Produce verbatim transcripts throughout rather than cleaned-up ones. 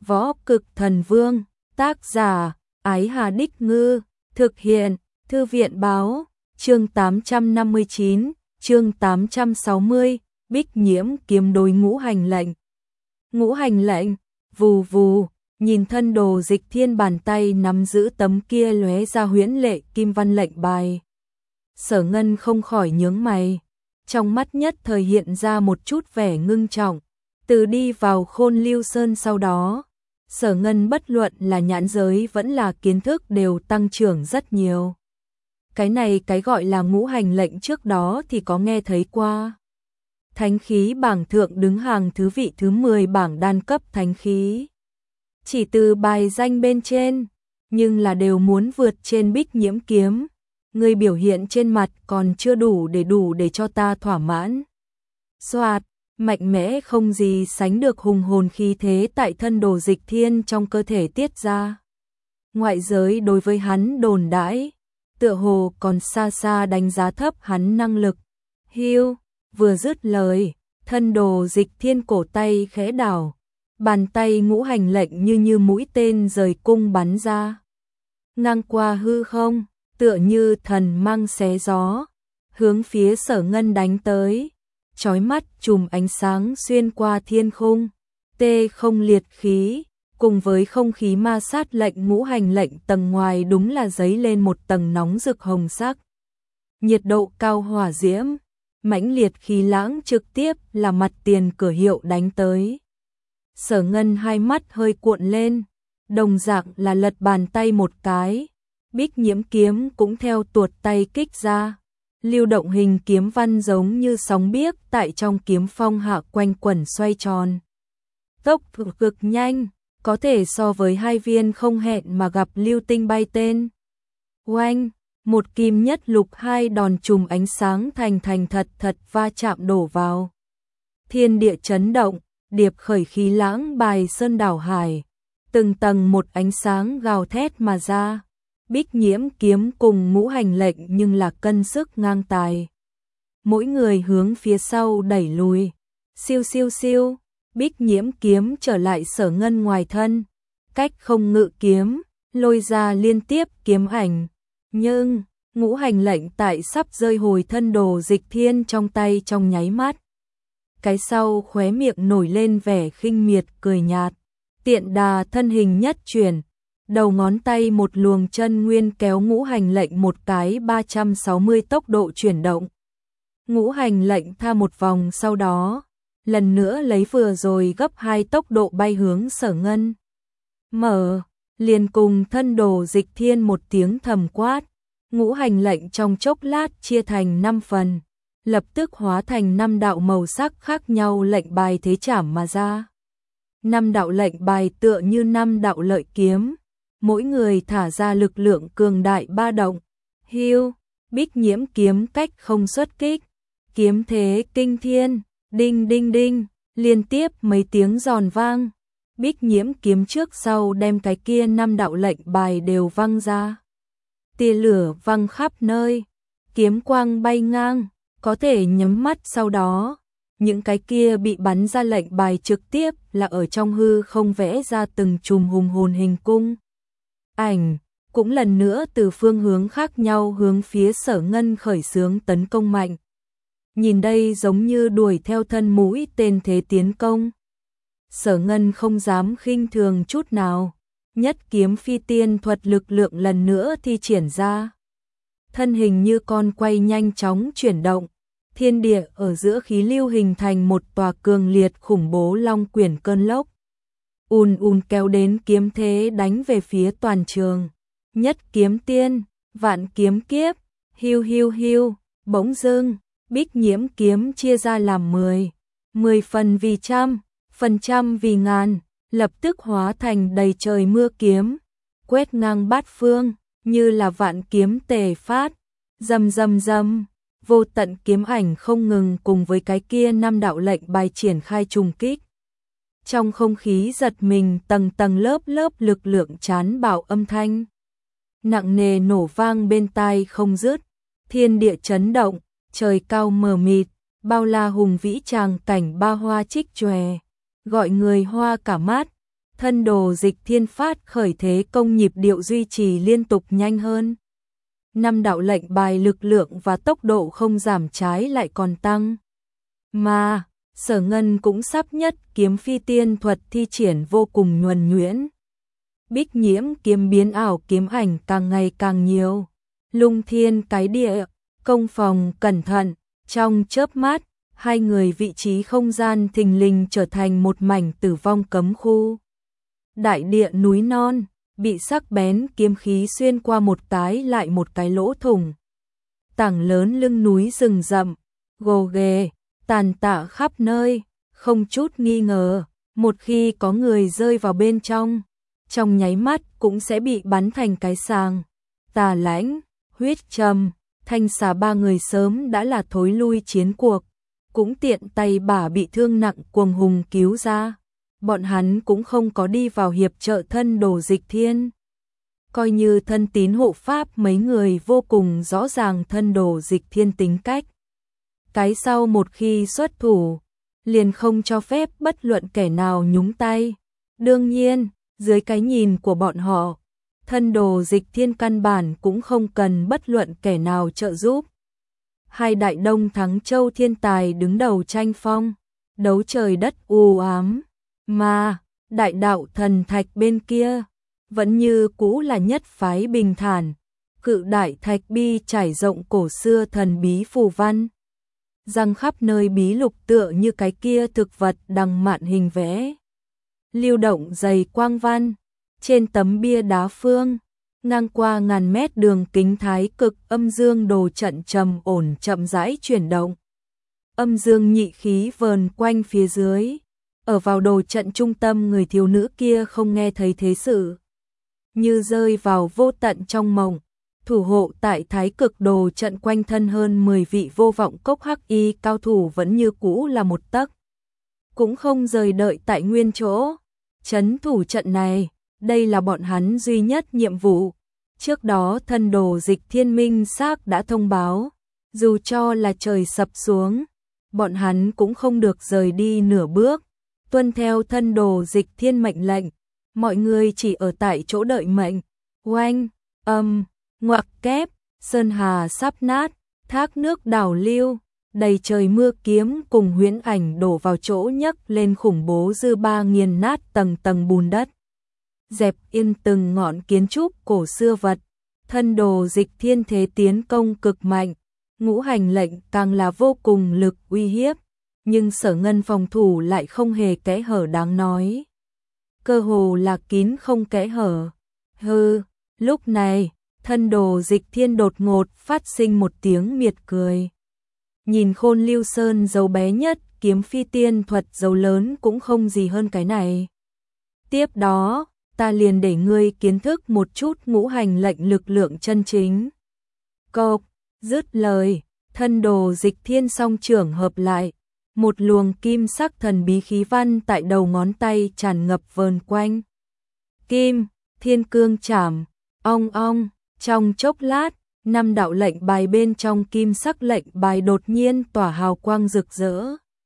Võ Cực Thần Vương, tác giả, Ái Hà Đích Ngư, thực hiện, Thư viện Báo, chương tám trăm năm mươi chín, chương tám trăm sáu mươi, Bích Nhiễm kiếm đối ngũ hành lệnh. Ngũ hành lệnh, vù vù, nhìn thân Đồ Dịch Thiên bàn tay nắm giữ tấm kia lóe ra huyễn lệ kim văn lệnh bài. Sở Ngân không khỏi nhướng mày, trong mắt nhất thời hiện ra một chút vẻ ngưng trọng. Từ đi vào Khôn Lưu Sơn sau đó, Sở Ngân bất luận là nhãn giới vẫn là kiến thức đều tăng trưởng rất nhiều. Cái này cái gọi là ngũ hành lệnh trước đó thì có nghe thấy qua. Thánh khí bảng thượng đứng hàng thứ vị thứ mười bảng đan cấp thánh khí. Chỉ từ bài danh bên trên, nhưng là đều muốn vượt trên Bích Nhiễm kiếm. Người biểu hiện trên mặt còn chưa đủ để đủ để cho ta thỏa mãn. Soạt, mạnh mẽ không gì sánh được hùng hồn khí thế tại thân Đồ Dịch Thiên trong cơ thể tiết ra. Ngoại giới đối với hắn đồn đãi, tựa hồ còn xa xa đánh giá thấp hắn năng lực. Hiu, vừa dứt lời, thân Đồ Dịch Thiên cổ tay khẽ đảo, bàn tay ngũ hành lệnh như như mũi tên rời cung bắn ra. Ngang qua hư không, tựa như thần mang xé gió, hướng phía Sở Ngân đánh tới. Chói mắt chùm ánh sáng xuyên qua thiên khung, tê không liệt khí, cùng với không khí ma sát lệnh ngũ hành lệnh tầng ngoài đúng là dấy lên một tầng nóng rực hồng sắc. Nhiệt độ cao hỏa diễm, mãnh liệt khí lãng trực tiếp là mặt tiền cửa hiệu đánh tới. Sở Ngân hai mắt hơi cuộn lên, đồng dạng là lật bàn tay một cái, Bích Nhiễm kiếm cũng theo tuột tay kích ra. Lưu động hình kiếm văn giống như sóng biếc tại trong kiếm phong hạ quanh quẩn xoay tròn. Tốc độ cực nhanh, có thể so với hai viên không hẹn mà gặp lưu tinh bay tên. Oanh, một kim nhất lục hai đòn trùm ánh sáng thành thành thật thật va chạm đổ vào. Thiên địa chấn động, điệp khởi khí lãng bài sơn đảo hải, từng tầng một ánh sáng gào thét mà ra. Bích Nhiễm kiếm cùng ngũ hành lệnh nhưng là cân sức ngang tài. Mỗi người hướng phía sau đẩy lùi. Siêu siêu siêu, Bích Nhiễm kiếm trở lại Sở Ngân ngoài thân. Cách không ngự kiếm, lôi ra liên tiếp kiếm ảnh. Nhưng, ngũ hành lệnh tại sắp rơi hồi thân Đồ Dịch Thiên trong tay trong nháy mắt. Cái sau khóe miệng nổi lên vẻ khinh miệt cười nhạt. Tiện đà thân hình nhất chuyển. Đầu ngón tay một luồng chân nguyên kéo ngũ hành lệnh một cái ba trăm sáu mươi tốc độ chuyển động. Ngũ hành lệnh tha một vòng sau đó, lần nữa lấy vừa rồi gấp hai tốc độ bay hướng Sở Ngân. Mở, liền cùng thân Đồ Dịch Thiên một tiếng thầm quát, ngũ hành lệnh trong chốc lát chia thành năm phần, lập tức hóa thành năm đạo màu sắc khác nhau lệnh bài thế chảm mà ra. Năm đạo lệnh bài tựa như năm đạo lợi kiếm. Mỗi người thả ra lực lượng cường đại ba động. Hiu, Bích Nhiễm kiếm cách không xuất kích. Kiếm thế kinh thiên, đinh đinh đinh, liên tiếp mấy tiếng giòn vang. Bích Nhiễm kiếm trước sau đem cái kia năm đạo lệnh bài đều văng ra. Tia lửa văng khắp nơi, kiếm quang bay ngang, có thể nhắm mắt sau đó. Những cái kia bị bắn ra lệnh bài trực tiếp là ở trong hư không vẽ ra từng chùm hùng hồn hình cung. Ảnh, cũng lần nữa từ phương hướng khác nhau hướng phía Sở Ngân khởi xướng tấn công mạnh. Nhìn đây giống như đuổi theo thân mũi tên thế tiến công. Sở Ngân không dám khinh thường chút nào, nhất kiếm phi tiên thuật lực lượng lần nữa thi triển ra. Thân hình như con quay nhanh chóng chuyển động, thiên địa ở giữa khí lưu hình thành một tòa cường liệt khủng bố long quyển cơn lốc. Ùn ùn kéo đến kiếm thế đánh về phía toàn trường. Nhất kiếm tiên, vạn kiếm kiếp, hiu hiu hiu, bỗng dưng, Bích Nhiễm kiếm chia ra làm mười, mười phần vì trăm, phần trăm vì ngàn, lập tức hóa thành đầy trời mưa kiếm, quét ngang bát phương, như là vạn kiếm tề phát, rầm rầm rầm, vô tận kiếm ảnh không ngừng cùng với cái kia năm đạo lệnh bài triển khai trùng kích. Trong không khí giật mình tầng tầng lớp lớp lực lượng chán bạo âm thanh. Nặng nề nổ vang bên tai không dứt, thiên địa chấn động, trời cao mờ mịt, bao la hùng vĩ tràng cảnh ba hoa trích chòe, gọi người hoa cả mắt. thân đồ Dịch Thiên phát khởi thế công nhịp điệu duy trì liên tục nhanh hơn. Năm đạo lệnh bài lực lượng và tốc độ không giảm, trái lại còn tăng. Mà, Sở Ngân cũng sắp nhất kiếm phi tiên thuật thi triển vô cùng nhuần nhuyễn. Bích nhiễm kiếm biến ảo kiếm ảnh càng ngày càng nhiều. Lung thiên cái địa, công phòng cẩn thận, trong chớp mắt, hai người vị trí không gian thình lình trở thành một mảnh tử vong cấm khu. Đại địa núi non, bị sắc bén kiếm khí xuyên qua một cái lại một cái lỗ thủng. Tảng lớn lưng núi rừng rậm, gồ ghề, tàn tạ khắp nơi, không chút nghi ngờ, một khi có người rơi vào bên trong, trong nháy mắt cũng sẽ bị bắn thành cái sàng. Tà Lãnh, Huyết Trầm, Thanh Xà ba người sớm đã là thối lui chiến cuộc, cũng tiện tay bả bị thương nặng Cuồng Hùng cứu ra. Bọn hắn cũng không có đi vào hiệp trợ thân đồ Dịch Thiên. Coi như thân tín hộ pháp mấy người vô cùng rõ ràng thân đồ Dịch Thiên tính cách. Cái sau một khi xuất thủ, liền không cho phép bất luận kẻ nào nhúng tay. Đương nhiên, dưới cái nhìn của bọn họ, thân đồ Dịch Thiên căn bản cũng không cần bất luận kẻ nào trợ giúp. Hai đại đông thắng châu thiên tài đứng đầu tranh phong, đấu trời đất u ám. Mà, đại đạo thần thạch bên kia, vẫn như cũ là nhất phái bình thản, cự đại thạch bi trải rộng cổ xưa thần bí phù văn. Răng khắp nơi bí lục tựa như cái kia thực vật đằng mạn hình vẽ. Lưu động dày quang văn, trên tấm bia đá phương, ngang qua ngàn mét đường kính thái cực âm dương đồ trận trầm ổn chậm rãi chuyển động. Âm dương nhị khí vờn quanh phía dưới. Ở vào đồ trận trung tâm, người thiếu nữ kia không nghe thấy thế sự, như rơi vào vô tận trong mộng. Thủ hộ tại thái cực đồ trận quanh thân hơn mười vị vô vọng cốc hắc y cao thủ vẫn như cũ là một tấc cũng không rời đợi tại nguyên chỗ, trấn thủ trận này. Đây là bọn hắn duy nhất nhiệm vụ. Trước đó thân đồ Dịch Thiên minh xác đã thông báo, dù cho là trời sập xuống, bọn hắn cũng không được rời đi nửa bước. Tuân theo thân đồ Dịch Thiên mệnh lệnh, mọi người chỉ ở tại chỗ đợi mệnh. Oanh, âm, ngoặc kép, sơn hà sắp nát, thác nước đảo lưu, đầy trời mưa kiếm cùng huyễn ảnh đổ vào chỗ nhấc lên khủng bố dư ba nghiền nát tầng tầng bùn đất. Dẹp yên từng ngọn kiến trúc cổ xưa vật, thân đồ Dịch Thiên thế tiến công cực mạnh, ngũ hành lệnh càng là vô cùng lực uy hiếp. Nhưng Sở Ngân phòng thủ lại không hề kẽ hở đáng nói. Cơ hồ là kín không kẽ hở. Hừ, lúc này, thân đồ Dịch Thiên đột ngột phát sinh một tiếng miệt cười. Nhìn Khôn Lưu Sơn dấu bé nhất, kiếm phi tiên thuật dấu lớn cũng không gì hơn cái này. Tiếp đó, ta liền để ngươi kiến thức một chút ngũ hành lệnh lực lượng chân chính. Cộp, dứt lời, thân đồ Dịch Thiên song trưởng hợp lại. Một luồng kim sắc thần bí khí văn tại đầu ngón tay tràn ngập vờn quanh. Kim, thiên cương chảm, ong ong, trong chốc lát, năm đạo lệnh bài bên trong kim sắc lệnh bài đột nhiên tỏa hào quang rực rỡ.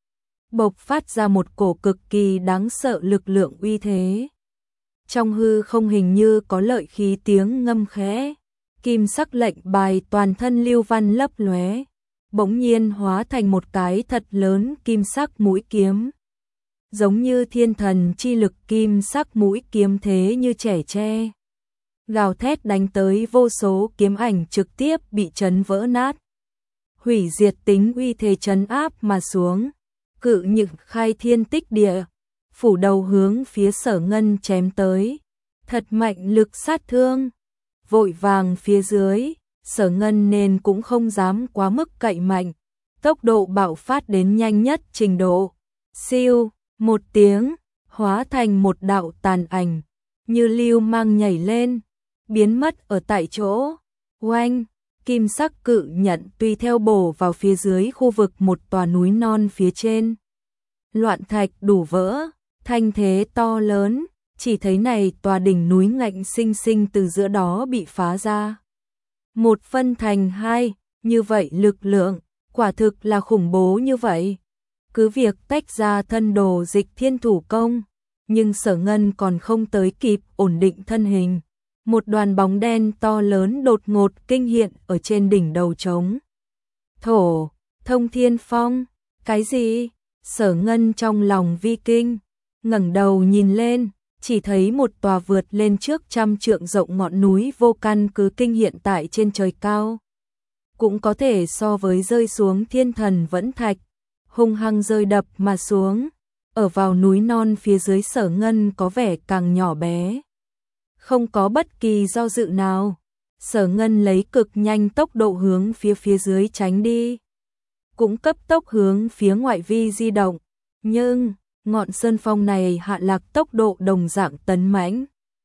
Bộc phát ra một cổ cực kỳ đáng sợ lực lượng uy thế. Trong hư không hình như có lợi khí tiếng ngâm khẽ. Kim sắc lệnh bài toàn thân lưu văn lấp lóe, bỗng nhiên hóa thành một cái thật lớn kim sắc mũi kiếm. Giống như thiên thần chi lực, kim sắc mũi kiếm thế như trẻ tre. Gào thét đánh tới, vô số kiếm ảnh trực tiếp bị chấn vỡ nát. Hủy diệt tính uy thế chấn áp mà xuống. Cự nhựng khai thiên tích địa, phủ đầu hướng phía Sở Ngân chém tới. Thật mạnh lực sát thương. Vội vàng phía dưới, Sở Ngân nên cũng không dám quá mức cậy mạnh, tốc độ bạo phát đến nhanh nhất trình độ. Siêu, một tiếng, hóa thành một đạo tàn ảnh, như lưu mang nhảy lên, biến mất ở tại chỗ. Oanh, kim sắc cự nhận tùy theo bổ vào phía dưới khu vực một tòa núi non phía trên. Loạn thạch đủ vỡ, thanh thế to lớn, chỉ thấy này tòa đỉnh núi ngạnh sinh sinh từ giữa đó bị phá ra. Một phân thành hai, như vậy lực lượng, quả thực là khủng bố như vậy. Cứ việc tách ra thân đồ Dịch Thiên thủ công, nhưng Sở Ngân còn không tới kịp ổn định thân hình. Một đoàn bóng đen to lớn đột ngột kinh hiện ở trên đỉnh đầu trống. Thổ, thông thiên phong, cái gì? Sở Ngân trong lòng vi kinh, ngẩng đầu nhìn lên, chỉ thấy một tòa vượt lên trước trăm trượng rộng ngọn núi vô căn cứ kinh hiện tại trên trời cao. Cũng có thể so với rơi xuống thiên thần vẫn thạch, hung hăng rơi đập mà xuống, ở vào núi non phía dưới Sở Ngân có vẻ càng nhỏ bé. Không có bất kỳ do dự nào, Sở Ngân lấy cực nhanh tốc độ hướng phía phía dưới tránh đi. Cũng cấp tốc hướng phía ngoại vi di động, nhưng ngọn sơn phong này hạ lạc tốc độ đồng dạng tấn mãnh.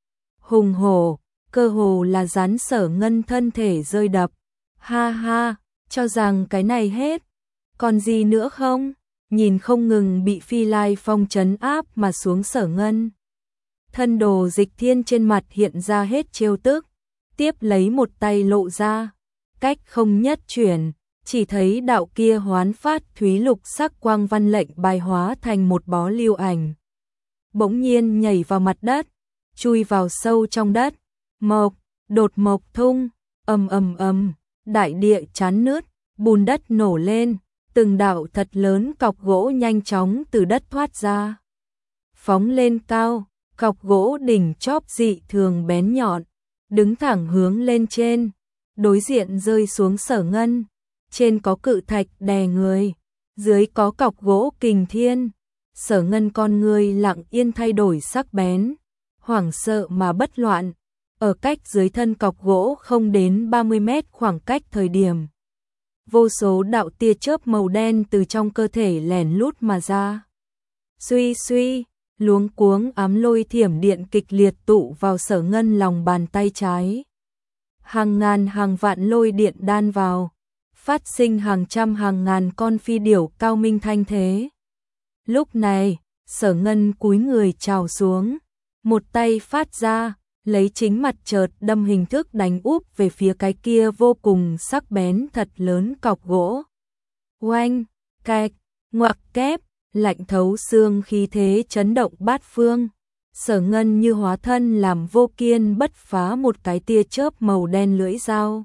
Hùng hổ, cơ hồ là dán Sở Ngân thân thể rơi đập. Ha ha, cho rằng cái này hết, còn gì nữa không? Nhìn không ngừng bị phi lai phong trấn áp mà xuống Sở Ngân. Thân Đồ Dịch Thiên trên mặt hiện ra hết trêu tức, tiếp lấy một tay lộ ra, cách không nhất chuyển, chỉ thấy đạo kia hoán phát thúy lục sắc quang văn lệnh bài hóa thành một bó lưu ảnh. Bỗng nhiên nhảy vào mặt đất, chui vào sâu trong đất, mộc, đột mộc thung, ầm ầm ầm, đại địa chán nứt, bùn đất nổ lên, từng đạo thật lớn cọc gỗ nhanh chóng từ đất thoát ra. Phóng lên cao, cọc gỗ đỉnh chóp dị thường bén nhọn, đứng thẳng hướng lên trên, đối diện rơi xuống Sở Ngân. Trên có cự thạch đè người, dưới có cọc gỗ kình thiên. Sở Ngân con người lặng yên thay đổi sắc bén, hoảng sợ mà bất loạn. Ở cách dưới thân cọc gỗ không đến ba mươi mét khoảng cách thời điểm, vô số đạo tia chớp màu đen từ trong cơ thể lèn lút mà ra. Suy suy, luống cuống ám lôi thiểm điện kịch liệt tụ vào Sở Ngân lòng bàn tay trái. Hàng ngàn hàng vạn lôi điện đan vào, phát sinh hàng trăm hàng ngàn con phi điểu cao minh thanh thế. Lúc này, Sở Ngân cúi người chào xuống, một tay phát ra, lấy chính mặt chợt đâm hình thức đánh úp về phía cái kia vô cùng sắc bén thật lớn cọc gỗ. Oanh, cạch, ngoặc kép, lạnh thấu xương khí thế chấn động bát phương. Sở Ngân như hóa thân làm vô kiên bất phá một cái tia chớp màu đen lưỡi dao.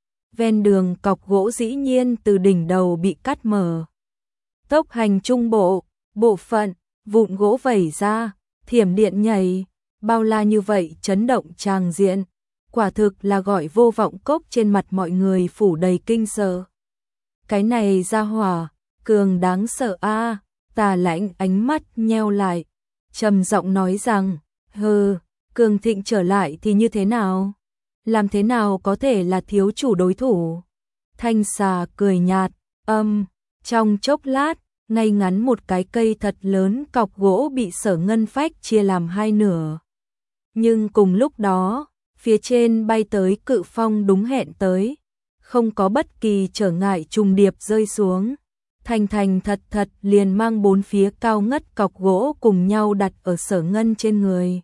Ven đường cọc gỗ dĩ nhiên từ đỉnh đầu bị cắt mở. Tốc hành trung bộ, bộ phận, vụn gỗ vẩy ra, thiểm điện nhảy, bao la như vậy chấn động tràng diện. Quả thực là gọi vô vọng cốc trên mặt mọi người phủ đầy kinh sợ. Cái này ra hỏa, cường đáng sợ a. Tà Lãnh ánh mắt nheo lại, trầm giọng nói rằng, hừ, cường thịnh trở lại thì như thế nào? Làm thế nào có thể là thiếu chủ đối thủ? Thanh xà cười nhạt, âm, trong chốc lát, ngay ngắn một cái cây thật lớn cọc gỗ bị Sở Ngân phách chia làm hai nửa. Nhưng cùng lúc đó, phía trên bay tới cự phong đúng hẹn tới, không có bất kỳ trở ngại trùng điệp rơi xuống. Thành thành thật thật liền mang bốn phía cao ngất cọc gỗ cùng nhau đặt ở Sở Ngân trên người.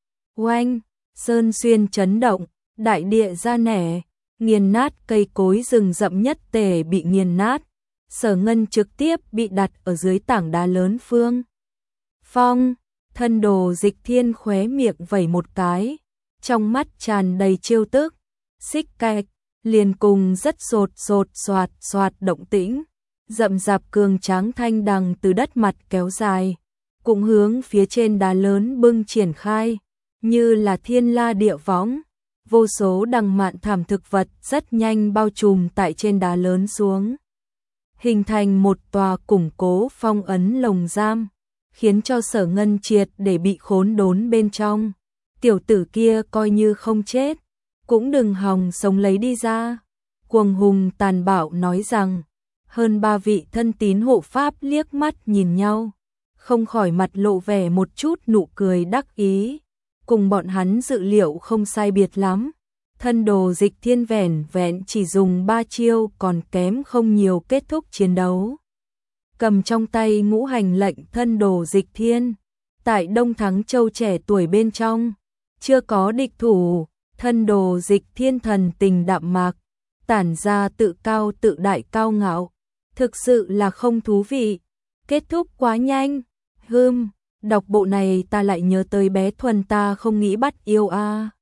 Oanh, sơn xuyên chấn động, đại địa ra nẻ, nghiền nát cây cối rừng rậm nhất tề bị nghiền nát. Sở Ngân trực tiếp bị đặt ở dưới tảng đá lớn phương. Phong, Thân Đồ Dịch Thiên khóe miệng vẩy một cái, trong mắt tràn đầy trêu tức, xích cạch, liền cùng rất sột sột soạt soạt động tĩnh. Rậm rạp cường tráng thanh đằng từ đất mặt kéo dài, cũng hướng phía trên đá lớn bưng triển khai, như là thiên la địa võng. Vô số đằng mạn thảm thực vật rất nhanh bao trùm tại trên đá lớn xuống, hình thành một tòa củng cố phong ấn lồng giam, khiến cho Sở Ngân triệt để bị khốn đốn bên trong. Tiểu tử kia coi như không chết, cũng đừng hòng sống lấy đi ra. Cuồng hùng tàn bạo nói rằng. Hơn ba vị thân tín hộ pháp liếc mắt nhìn nhau, không khỏi mặt lộ vẻ một chút nụ cười đắc ý. Cùng bọn hắn dự liệu không sai biệt lắm. Thân Đồ Dịch Thiên vẻn vẹn chỉ dùng ba chiêu còn kém không nhiều kết thúc chiến đấu. Cầm trong tay ngũ hành lệnh Thân Đồ Dịch Thiên, tại Đông Thắng Châu trẻ tuổi bên trong, chưa có địch thủ. Thân Đồ Dịch Thiên thần tình đạm mạc, tản ra tự cao tự đại cao ngạo. Thực sự là không thú vị, kết thúc quá nhanh. Hừm, Đọc bộ này ta lại nhớ tới bé Thuần ta không nghĩ bắt yêu a.